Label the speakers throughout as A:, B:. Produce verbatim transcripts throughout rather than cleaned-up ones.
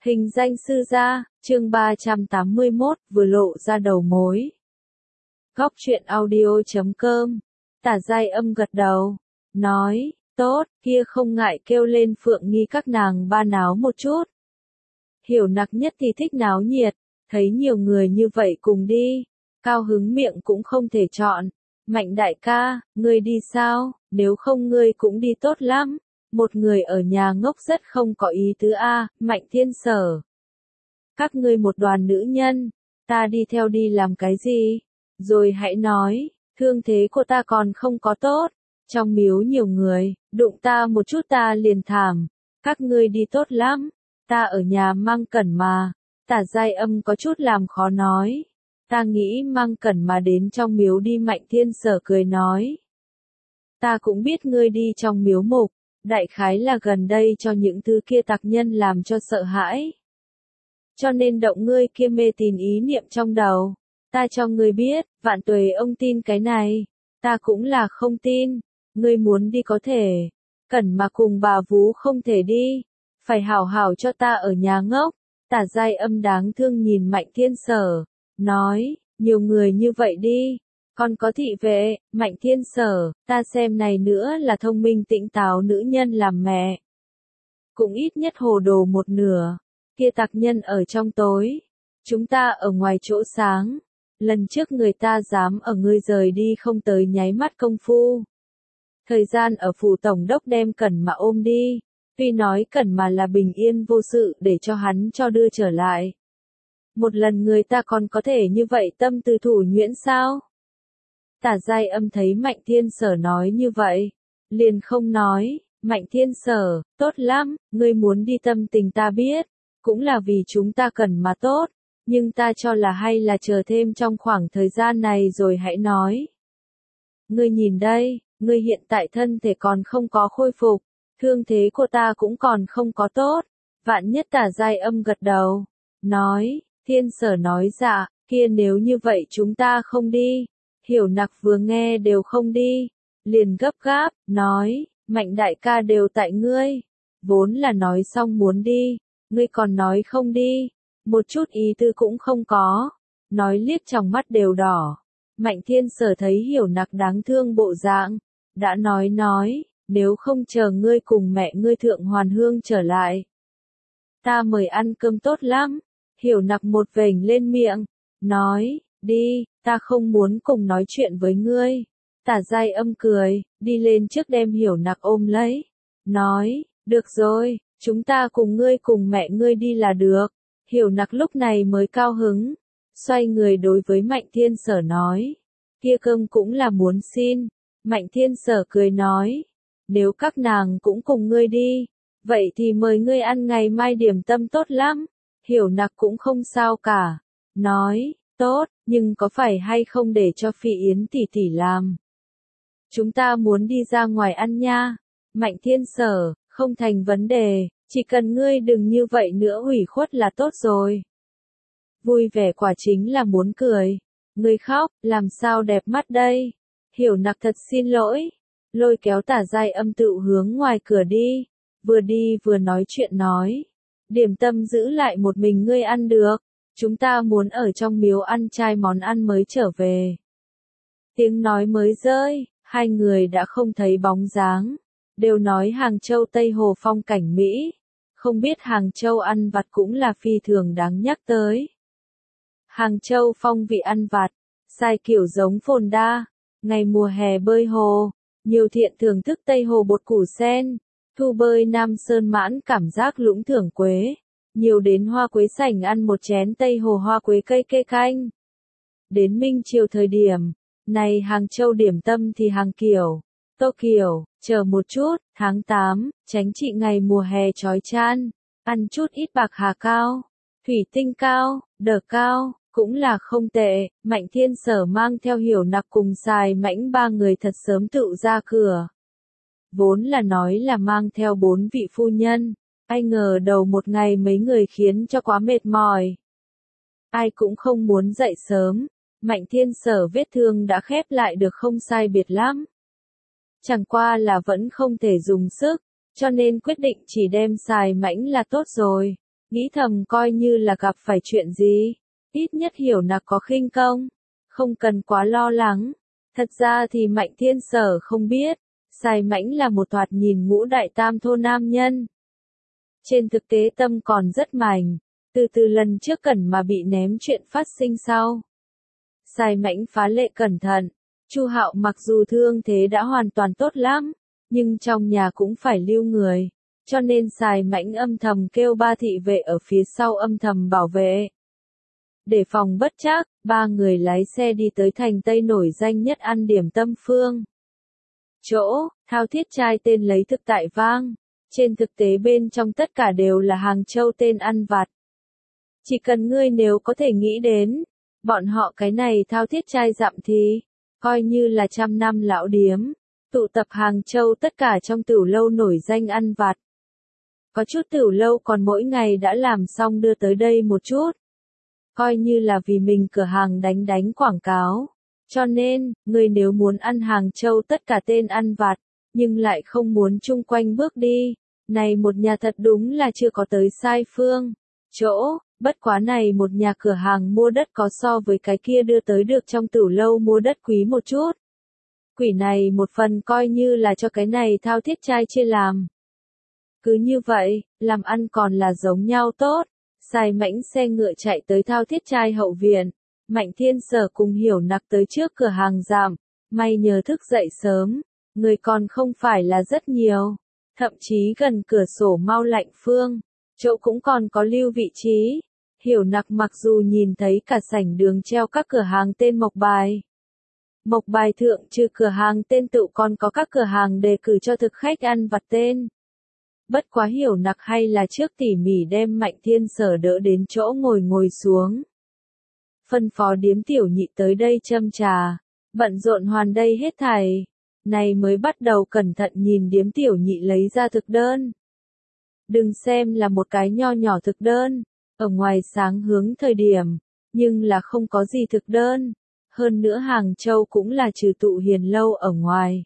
A: Hình danh sư gia, chương ba trăm tám mươi mốt, vừa lộ ra đầu mối. Góc truyện audio chấm com, Tả Giai Âm gật đầu, nói, tốt, kia không ngại kêu lên Phượng Nghi các nàng ba náo một chút. Hiểu Nặc nhất thì thích náo nhiệt, thấy nhiều người như vậy cùng đi, cao hứng miệng cũng không thể chọn. Mạnh đại ca, ngươi đi sao, nếu không ngươi cũng đi tốt lắm. Một người ở nhà ngốc rất không có ý tứ a, Mạnh Thiên Sở. Các ngươi một đoàn nữ nhân, ta đi theo đi làm cái gì? Rồi hãy nói, thương thế của ta còn không có tốt, trong miếu nhiều người, đụng ta một chút ta liền thảm, các ngươi đi tốt lắm, ta ở nhà Mang Cẩn mà. Tả Giai Âm có chút làm khó nói, ta nghĩ Mang Cẩn mà đến trong miếu đi. Mạnh Thiên Sở cười nói, ta cũng biết ngươi đi trong miếu mục. Đại khái là gần đây cho những thứ kia tặc nhân làm cho sợ hãi. Cho nên động ngươi kia mê tín ý niệm trong đầu. Ta cho ngươi biết, Vạn Tuế ông tin cái này. Ta cũng là không tin. Ngươi muốn đi có thể. Cẩn mà cùng bà vú không thể đi. Phải hảo hảo cho ta ở nhà ngốc. Tả Giai Âm đáng thương nhìn Mạnh Thiên Sở. Nói, nhiều người như vậy đi. Còn có thị vệ, Mạnh Thiên Sở, ta xem này nữa là thông minh tĩnh táo nữ nhân làm mẹ. Cũng ít nhất hồ đồ một nửa, kia tặc nhân ở trong tối, chúng ta ở ngoài chỗ sáng. Lần trước người ta dám ở ngươi rời đi không tới nháy mắt công phu. Thời gian ở phủ tổng đốc đem Cẩn mà ôm đi, tuy nói Cẩn mà là bình yên vô sự để cho hắn cho đưa trở lại. Một lần người ta còn có thể như vậy tâm tư thủ nhuyễn sao? Tả Giai Âm thấy Mạnh Thiên Sở nói như vậy, liền không nói. Mạnh Thiên Sở, tốt lắm, ngươi muốn đi tâm tình ta biết, cũng là vì chúng ta cần mà tốt, nhưng ta cho là hay là chờ thêm trong khoảng thời gian này rồi hãy nói. Ngươi nhìn đây, ngươi hiện tại thân thể còn không có khôi phục, thương thế của ta cũng còn không có tốt. Vạn nhất Tả Giai Âm gật đầu, nói, Thiên Sở nói dạ, kia nếu như vậy chúng ta không đi. Hiểu Nặc vừa nghe đều không đi, liền gấp gáp, nói, Mạnh đại ca đều tại ngươi, vốn là nói xong muốn đi, ngươi còn nói không đi, một chút ý tư cũng không có, nói liếc trong mắt đều đỏ. Mạnh Thiên Sở thấy Hiểu Nặc đáng thương bộ dạng, đã nói nói, nếu không chờ ngươi cùng mẹ ngươi thượng hoàn hương trở lại, ta mời ăn cơm tốt lắm. Hiểu Nặc một vểnh lên miệng, nói, đi, ta không muốn cùng nói chuyện với ngươi. Tả Giai Âm cười, đi lên trước đem Hiểu Nặc ôm lấy, nói, được rồi, chúng ta cùng ngươi cùng mẹ ngươi đi là được. Hiểu Nặc lúc này mới cao hứng, xoay người đối với Mạnh Thiên Sở nói, kia cơm cũng là muốn xin. Mạnh Thiên Sở cười nói, nếu các nàng cũng cùng ngươi đi, vậy thì mời ngươi ăn ngày mai điểm tâm tốt lắm. Hiểu Nặc cũng không sao cả, nói, tốt, nhưng có phải hay không để cho Phi Yến tỷ tỷ làm? Chúng ta muốn đi ra ngoài ăn nha. Mạnh Thiên Sở, không thành vấn đề, chỉ cần ngươi đừng như vậy nữa ủy khuất là tốt rồi. Vui vẻ quả chính là muốn cười. Ngươi khóc, làm sao đẹp mắt đây? Hiểu Nặc thật xin lỗi. Lôi kéo Tả Giai Âm tự hướng ngoài cửa đi. Vừa đi vừa nói chuyện nói. Điểm tâm giữ lại một mình ngươi ăn được. Chúng ta muốn ở trong miếu ăn trai món ăn mới trở về. Tiếng nói mới rơi, hai người đã không thấy bóng dáng. Đều nói Hàng Châu Tây Hồ phong cảnh Mỹ. Không biết Hàng Châu ăn vặt cũng là phi thường đáng nhắc tới. Hàng Châu phong vị ăn vặt, sai kiểu giống phồn đa. Ngày mùa hè bơi hồ, nhiều thiện thưởng thức Tây Hồ bột củ sen. Thu bơi Nam Sơn mãn cảm giác lũng thưởng quế. Nhiều đến Hoa Quế sảnh ăn một chén Tây Hồ hoa quế cây kê canh. Đến Minh Triều thời điểm, này Hàng Châu điểm tâm thì hàng kiểu, tô kiểu, chờ một chút, tháng tám, tránh trị ngày mùa hè chói chan, ăn chút ít bạc hà cao, thủy tinh cao, đờ cao, cũng là không tệ. Mạnh Thiên Sở mang theo Hiểu Nặc cùng Xài Mãnh ba người thật sớm tự ra cửa. Vốn là nói là mang theo bốn vị phu nhân. Ai ngờ đầu một ngày mấy người khiến cho quá mệt mỏi. Ai cũng không muốn dậy sớm. Mạnh Thiên Sở vết thương đã khép lại được không sai biệt lắm. Chẳng qua là vẫn không thể dùng sức, cho nên quyết định chỉ đem Xài Mãnh là tốt rồi. Nghĩ thầm coi như là gặp phải chuyện gì, ít nhất Hiểu Nặc có khinh công, không cần quá lo lắng. Thật ra thì Mạnh Thiên Sở không biết, Sài Mãnh là một thoạt nhìn ngũ đại tam thô nam nhân. Trên thực tế tâm còn rất mảnh, từ từ lần trước cần mà bị ném chuyện phát sinh sau. Sài Mãnh phá lệ cẩn thận, Chu Hạo mặc dù thương thế đã hoàn toàn tốt lắm, nhưng trong nhà cũng phải lưu người, cho nên Sài Mãnh âm thầm kêu ba thị vệ ở phía sau âm thầm bảo vệ. Để phòng bất trắc, ba người lái xe đi tới thành Tây nổi danh nhất ăn điểm tâm Phương. Chỗ, thao thiết trai tên lấy thực tại vang, trên thực tế bên trong tất cả đều là Hàng Châu tên ăn vặt. Chỉ cần ngươi nếu có thể nghĩ đến, bọn họ cái này thao thiết trai dặm thì, coi như là trăm năm lão điếm, tụ tập Hàng Châu tất cả trong tửu lâu nổi danh ăn vặt. Có chút tửu lâu còn mỗi ngày đã làm xong đưa tới đây một chút. Coi như là vì mình cửa hàng đánh đánh quảng cáo. Cho nên, người nếu muốn ăn Hàng Châu tất cả tên ăn vặt, nhưng lại không muốn chung quanh bước đi, này một nhà thật đúng là chưa có tới sai phương. Chỗ, bất quá này một nhà cửa hàng mua đất có so với cái kia đưa tới được trong tửu lâu mua đất quý một chút. Quỷ này một phần coi như là cho cái này thao thiết trai chia làm. Cứ như vậy, làm ăn còn là giống nhau tốt. Sài Mãnh xe ngựa chạy tới thao thiết trai hậu viện. Mạnh Thiên Sở cùng Hiểu Nặc tới trước cửa hàng giảm. May nhờ thức dậy sớm. Người còn không phải là rất nhiều. Thậm chí gần cửa sổ mau lạnh phương. Chỗ cũng còn có lưu vị trí. Hiểu Nặc mặc dù nhìn thấy cả sảnh đường treo các cửa hàng tên mộc bài. Mộc bài thượng trừ cửa hàng tên tự còn có các cửa hàng đề cử cho thực khách ăn vặt tên. Bất quá Hiểu Nặc hay là trước tỉ mỉ đem Mạnh Thiên Sở đỡ đến chỗ ngồi ngồi xuống. Phân phó điếm tiểu nhị tới đây châm trà, bận rộn hoàn đây hết thảy. Này mới bắt đầu cẩn thận nhìn điếm tiểu nhị lấy ra thực đơn. Đừng xem là một cái nho nhỏ thực đơn, ở ngoài sáng hướng thời điểm, nhưng là không có gì thực đơn. Hơn nữa Hàng Châu cũng là trừ tụ hiền lâu ở ngoài.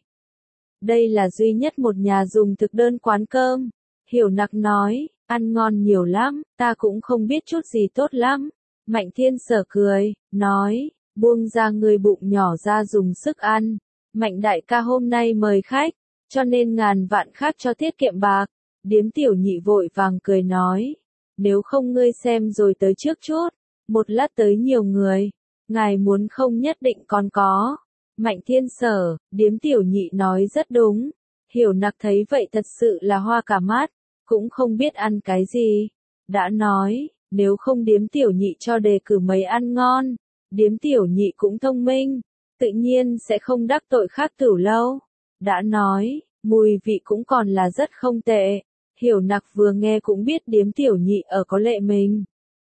A: Đây là duy nhất một nhà dùng thực đơn quán cơm. Hiểu Nặc nói, ăn ngon nhiều lắm, ta cũng không biết chút gì tốt lắm. Mạnh Thiên Sở cười, nói, buông ra người bụng nhỏ ra dùng sức ăn. Mạnh đại ca hôm nay mời khách, cho nên ngàn vạn khác cho tiết kiệm bạc. Điếm tiểu nhị vội vàng cười nói, nếu không ngươi xem rồi tới trước chút, một lát tới nhiều người, ngài muốn không nhất định còn có. Mạnh Thiên Sở, điếm tiểu nhị nói rất đúng. Hiểu Nặc thấy vậy thật sự là hoa cả mắt, cũng không biết ăn cái gì. Đã nói, nếu không điếm tiểu nhị cho đề cử mấy ăn ngon, điếm tiểu nhị cũng thông minh, tự nhiên sẽ không đắc tội khác tửu lâu. Đã nói, mùi vị cũng còn là rất không tệ. Hiểu Nặc vừa nghe cũng biết điếm tiểu nhị ở có lệ mình.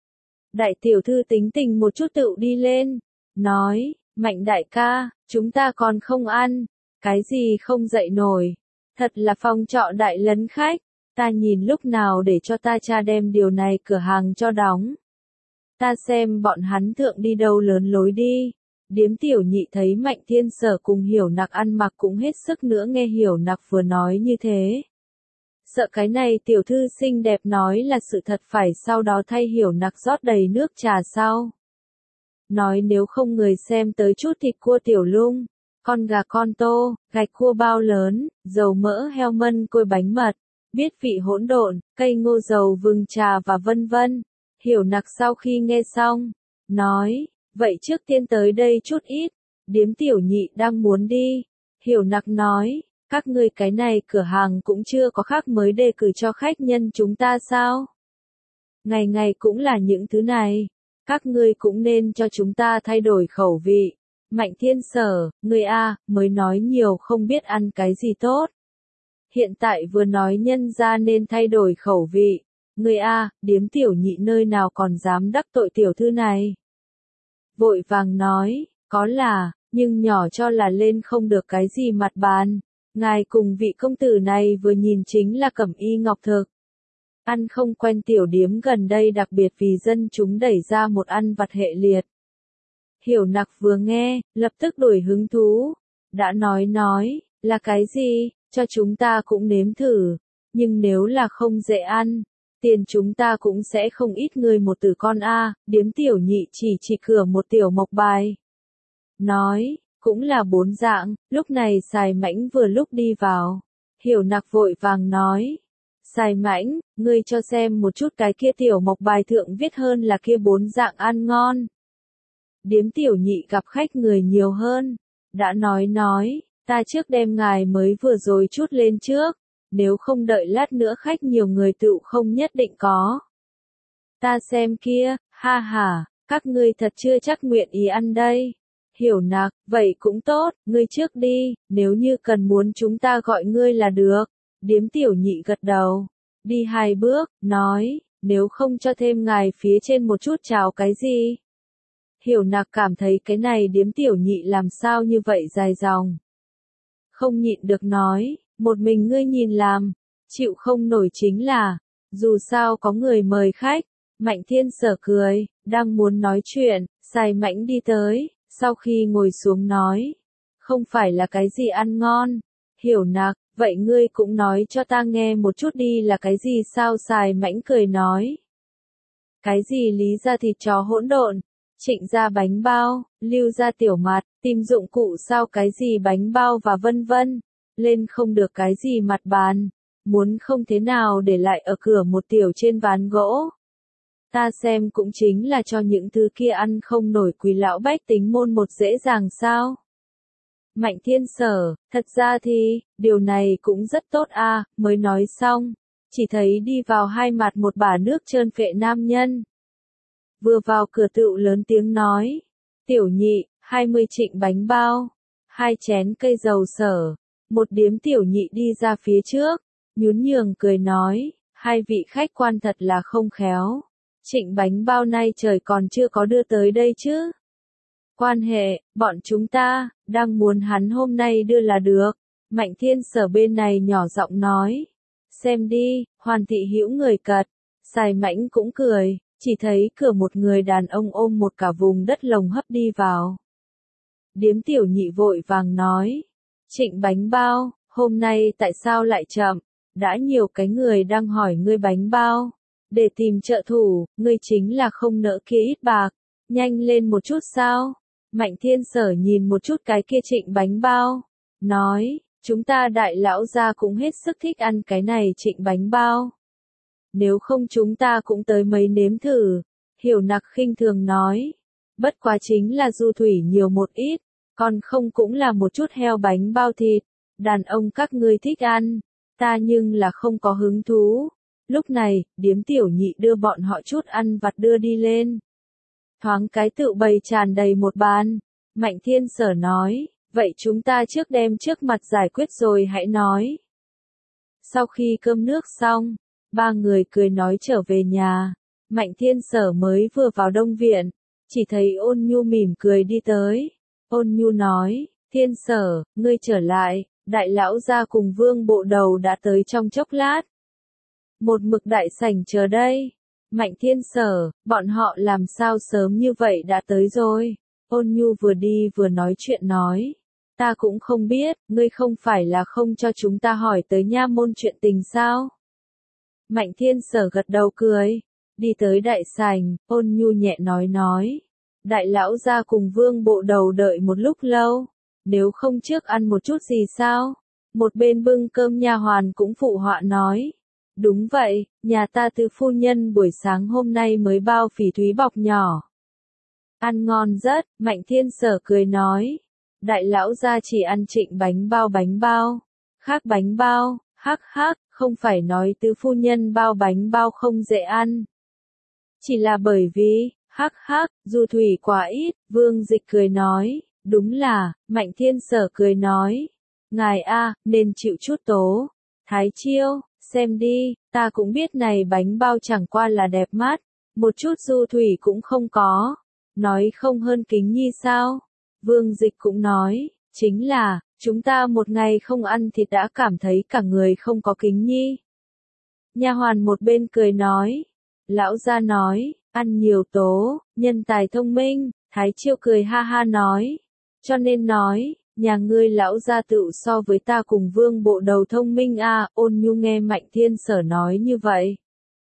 A: Đại tiểu thư tính tình một chút tự đi lên, nói, Mạnh đại ca, chúng ta còn không ăn, cái gì không dậy nổi, thật là phòng trọ đại lấn khách, ta nhìn lúc nào để cho ta cha đem điều này cửa hàng cho đóng. Ta xem bọn hắn thượng đi đâu lớn lối đi. Điếm tiểu nhị thấy Mạnh Thiên Sở cùng Hiểu Nặc ăn mặc cũng hết sức nữa nghe Hiểu Nặc vừa nói như thế. Sợ cái này tiểu thư xinh đẹp nói là sự thật phải sau đó thay Hiểu Nặc rót đầy nước trà sau. Nói nếu không người xem tới chút thịt cua tiểu lung, con gà con tô, gạch cua bao lớn, dầu mỡ heo mân côi bánh mật, biết vị hỗn độn, cây ngô dầu vừng trà và vân vân. Hiểu Nặc sau khi nghe xong, nói, vậy trước tiên tới đây chút ít, điếm tiểu nhị đang muốn đi. Hiểu Nặc nói, các ngươi cái này cửa hàng cũng chưa có khác mới đề cử cho khách nhân chúng ta sao? Ngày ngày cũng là những thứ này, các ngươi cũng nên cho chúng ta thay đổi khẩu vị. Mạnh Thiên Sở, ngươi a, mới nói nhiều không biết ăn cái gì tốt. Hiện tại vừa nói nhân ra nên thay đổi khẩu vị. Ngươi a, điếm tiểu nhị nơi nào còn dám đắc tội tiểu thư này. Vội vàng nói, có là, nhưng nhỏ cho là lên không được cái gì mặt bàn. Ngài cùng vị công tử này vừa nhìn chính là cẩm y ngọc thực. Ăn không quen tiểu điếm gần đây đặc biệt vì dân chúng đẩy ra một ăn vặt hệ liệt. Hiểu Nặc vừa nghe, lập tức đổi hứng thú. Đã nói nói, là cái gì, cho chúng ta cũng nếm thử. Nhưng nếu là không dễ ăn, Tiền chúng ta cũng sẽ không ít người một tử con a, điếm tiểu nhị chỉ chỉ cửa một tiểu mộc bài. Nói, cũng là bốn dạng, lúc này Sài Mãnh vừa lúc đi vào. Hiểu Nặc vội vàng nói. Sài Mãnh, ngươi cho xem một chút cái kia tiểu mộc bài thượng viết hơn là kia bốn dạng ăn ngon. Điếm tiểu nhị gặp khách người nhiều hơn. Đã nói nói, ta trước đem ngài mới vừa rồi chút lên trước. Nếu không đợi lát nữa khách nhiều người tựu không nhất định có. Ta xem kia, ha ha, các ngươi thật chưa chắc nguyện ý ăn đây. Hiểu Nặc, vậy cũng tốt, ngươi trước đi, nếu như cần muốn chúng ta gọi ngươi là được. Điếm tiểu nhị gật đầu, đi hai bước, nói, nếu không cho thêm ngài phía trên một chút cháo cái gì. Hiểu Nặc cảm thấy cái này điếm tiểu nhị làm sao như vậy dài dòng. Không nhịn được nói, một mình ngươi nhìn làm, chịu không nổi chính là, dù sao có người mời khách. Mạnh Thiên Sở cười, đang muốn nói chuyện, Sài Mãnh đi tới, sau khi ngồi xuống nói, không phải là cái gì ăn ngon. Hiểu Nặc, vậy ngươi cũng nói cho ta nghe một chút đi là cái gì sao? Sài Mãnh cười nói, cái gì Lý gia thịt chó hỗn độn, Trịnh gia bánh bao, Lưu gia tiểu mặt, tìm dụng cụ sao cái gì bánh bao và vân vân, lên không được cái gì mặt bàn, muốn không thế nào để lại ở cửa một tiểu trên ván gỗ. Ta xem cũng chính là cho những thứ kia ăn không nổi quý lão bách tính môn một dễ dàng sao. Mạnh Thiên Sở, thật ra thì, điều này cũng rất tốt a. Mới nói xong, chỉ thấy đi vào hai mặt một bả nước trơn phệ nam nhân. Vừa vào cửa tựu lớn tiếng nói, tiểu nhị, hai mươi trịnh bánh bao, hai chén cây dầu sở, một điếm tiểu nhị đi ra phía trước, nhún nhường cười nói, hai vị khách quan thật là không khéo. Trịnh bánh bao nay trời còn chưa có đưa tới đây chứ. Quan hệ, bọn chúng ta, đang muốn hắn hôm nay đưa là được. Mạnh Thiên Sở bên này nhỏ giọng nói. Xem đi, Hoàn thị hữu người cật. Sài Mãnh cũng cười, chỉ thấy cửa một người đàn ông ôm một cả vùng đất lồng hấp đi vào. Điếm tiểu nhị vội vàng nói. Trịnh bánh bao, hôm nay tại sao lại chậm? Đã nhiều cái người đang hỏi ngươi bánh bao. Để tìm trợ thủ, ngươi chính là không nỡ kia ít bạc. Nhanh lên một chút sao? Mạnh Thiên Sở nhìn một chút cái kia trịnh bánh bao. Nói, chúng ta đại lão gia cũng hết sức thích ăn cái này trịnh bánh bao. Nếu không chúng ta cũng tới mấy nếm thử. Hiểu Nặc khinh thường nói. Bất quá chính là du thủy nhiều một ít. Còn không cũng là một chút heo bánh bao thịt. Đàn ông các ngươi thích ăn. Ta nhưng là không có hứng thú. Lúc này, điếm tiểu nhị đưa bọn họ chút ăn vặt đưa đi lên. Thoáng cái tự bày tràn đầy một bàn. Mạnh Thiên Sở nói, vậy chúng ta trước đem trước mặt giải quyết rồi hãy nói. Sau khi cơm nước xong, ba người cười nói trở về nhà. Mạnh Thiên Sở mới vừa vào đông viện, chỉ thấy Ôn Nhu mỉm cười đi tới. Ôn Nhu nói, Thiên Sở, ngươi trở lại, đại lão gia cùng Vương bộ đầu đã tới trong chốc lát. Một mực đại sảnh chờ đây. Mạnh Thiên Sở, bọn họ làm sao sớm như vậy đã tới rồi. Ôn Nhu vừa đi vừa nói chuyện nói. Ta cũng không biết, ngươi không phải là không cho chúng ta hỏi tới nha môn chuyện tình sao. Mạnh Thiên Sở gật đầu cười. Đi tới đại sảnh, Ôn Nhu nhẹ nói nói. Đại lão gia cùng Vương bộ đầu đợi một lúc lâu. Nếu không trước ăn một chút gì sao? Một bên bưng cơm nha hoàn cũng phụ họa nói. Đúng vậy, nhà ta tứ phu nhân buổi sáng hôm nay mới bao phỉ thúy bọc nhỏ. Ăn ngon rất, Mạnh Thiên Sở cười nói. Đại lão gia chỉ ăn trịnh bánh bao bánh bao. Khác bánh bao, hắc hắc, không phải nói tứ phu nhân bao bánh bao không dễ ăn. Chỉ là bởi vì, hắc hắc, du thủy quá ít, Vương Dịch cười nói. Đúng là, Mạnh Thiên Sở cười nói. Ngài a, nên chịu chút tố. Thái Chiêu. Xem đi, ta cũng biết này bánh bao chẳng qua là đẹp mắt, một chút du thủy cũng không có, nói không hơn kính nhi sao? Vương Dịch cũng nói, chính là, chúng ta một ngày không ăn thịt đã cảm thấy cả người không có kính nhi. Nha hoàn một bên cười nói, lão gia nói, ăn nhiều tố, nhân tài thông minh, Thái Chiêu cười ha ha nói, cho nên nói. Nhà ngươi lão gia tự so với ta cùng Vương bộ đầu thông minh a. Ôn Nhu nghe Mạnh Thiên Sở nói như vậy.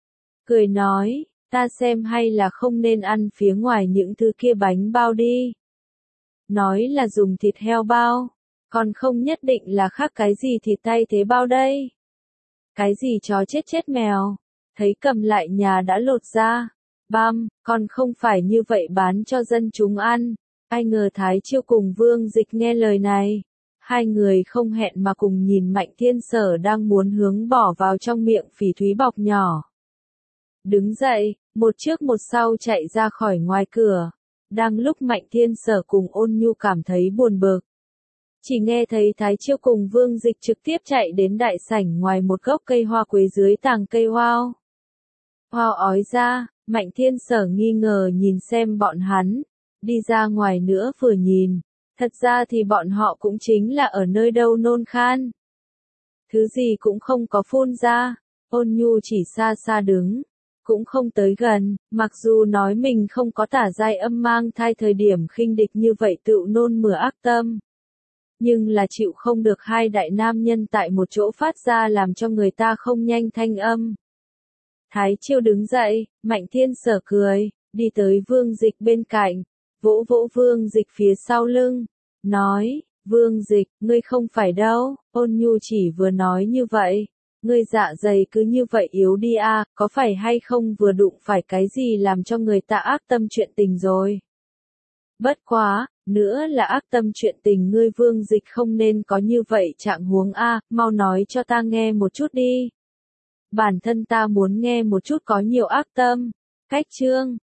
A: cười nói, ta xem hay là không nên ăn phía ngoài những thứ kia bánh bao đi. Nói là dùng thịt heo bao, còn không nhất định là khác cái gì thịt thay thế bao đây. Cái gì chó chết chết mèo, thấy cầm lại nhà đã lột ra, băm, còn không phải như vậy bán cho dân chúng ăn. Ai ngờ Thái Chiêu cùng Vương Dịch nghe lời này, hai người không hẹn mà cùng nhìn Mạnh Thiên Sở đang muốn hướng bỏ vào trong miệng Phỉ Thúy bọc nhỏ. Đứng dậy, một trước một sau chạy ra khỏi ngoài cửa. Đang lúc Mạnh Thiên Sở cùng Ôn Nhu cảm thấy buồn bực, chỉ nghe thấy Thái Chiêu cùng Vương Dịch trực tiếp chạy đến đại sảnh ngoài một gốc cây hoa quế dưới tàng cây hoao. Hoao ói ra, Mạnh Thiên Sở nghi ngờ nhìn xem bọn hắn, đi ra ngoài nữa vừa nhìn, thật ra thì bọn họ cũng chính là ở nơi đâu nôn khan. Thứ gì cũng không có phun ra, Ôn Nhu chỉ xa xa đứng, cũng không tới gần, mặc dù nói mình không có tả giai âm mang thai thời điểm khinh địch như vậy tự nôn mửa ác tâm. Nhưng là chịu không được hai đại nam nhân tại một chỗ phát ra làm cho người ta không nhanh thanh âm. Thái Chiêu đứng dậy, Mạnh Thiên Sở cười, đi tới Vương Dịch bên cạnh, vỗ vỗ Vương Dịch phía sau lưng, nói, Vương Dịch, ngươi không phải đâu, Ôn Nhu chỉ vừa nói như vậy, ngươi dạ dày cứ như vậy yếu đi à, có phải hay không vừa đụng phải cái gì làm cho người ta ác tâm chuyện tình rồi. Bất quá, nữa là ác tâm chuyện tình ngươi Vương Dịch không nên có như vậy trạng huống a, mau nói cho ta nghe một chút đi. Bản thân ta muốn nghe một chút có nhiều ác tâm. Cách chương